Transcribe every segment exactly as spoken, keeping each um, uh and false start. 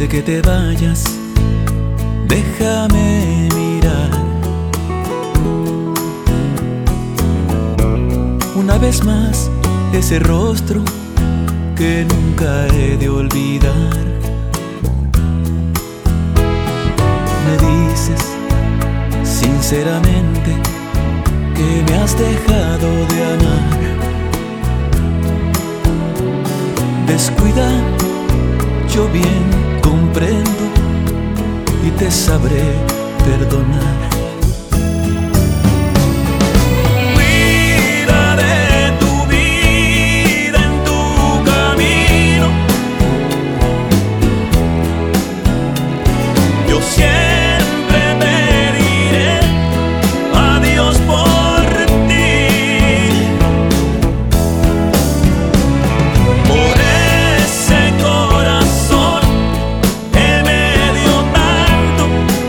de que te vayas, déjame mirar una vez más ese rostro que nunca he de olvidar. Me dices sinceramente que me has dejado de amar. Descuida, yo bien comprendo y te sabré perdonar. Cuida de tu vida en tu camino. Yo siempre pediré a Dios por ti, por ese corazón que me dio tanto,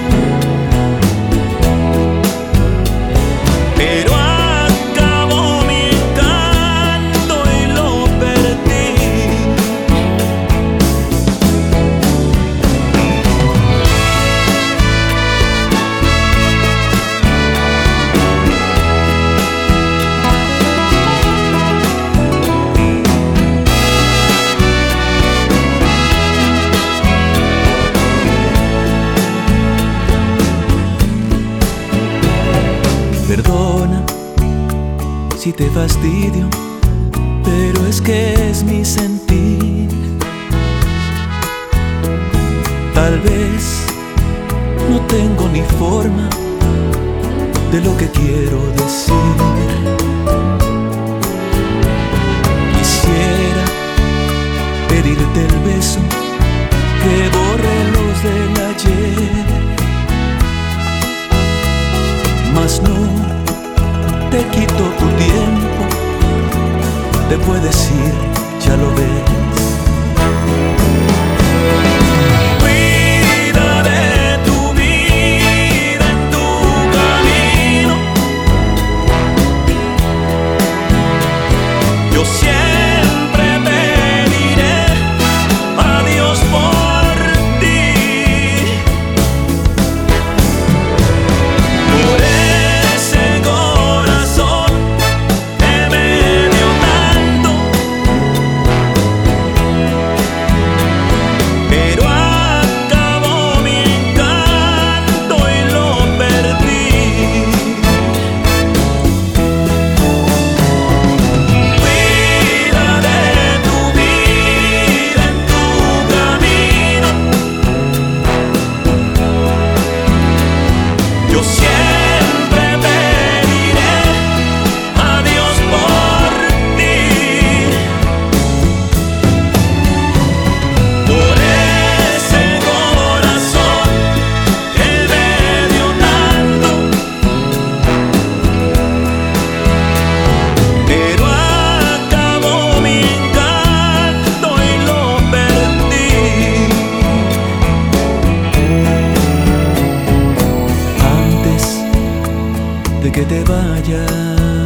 pero acabó mi encanto y lo perdí. Perdona si te fastidio, pero es que es mi sentir. Tal vez no tengo ni forma de lo que quiero decir. Quisiera pedirte el beso que borre los del ayer, mas no te quito tu tiempo, te puedes ir, ya lo ves. Cuida de tu vida en tu camino. Yo siempre pediré a Dios por ti, por ese corazón que me dio tanto, pero acabó mi encanto y lo perdí. Cuida de tu vida en tu camino. Yo siempre pediré a Dios por ti, por ese corazón que me dio tanto, pero acabó mi encanto y lo perdí. Antes de que te vayas,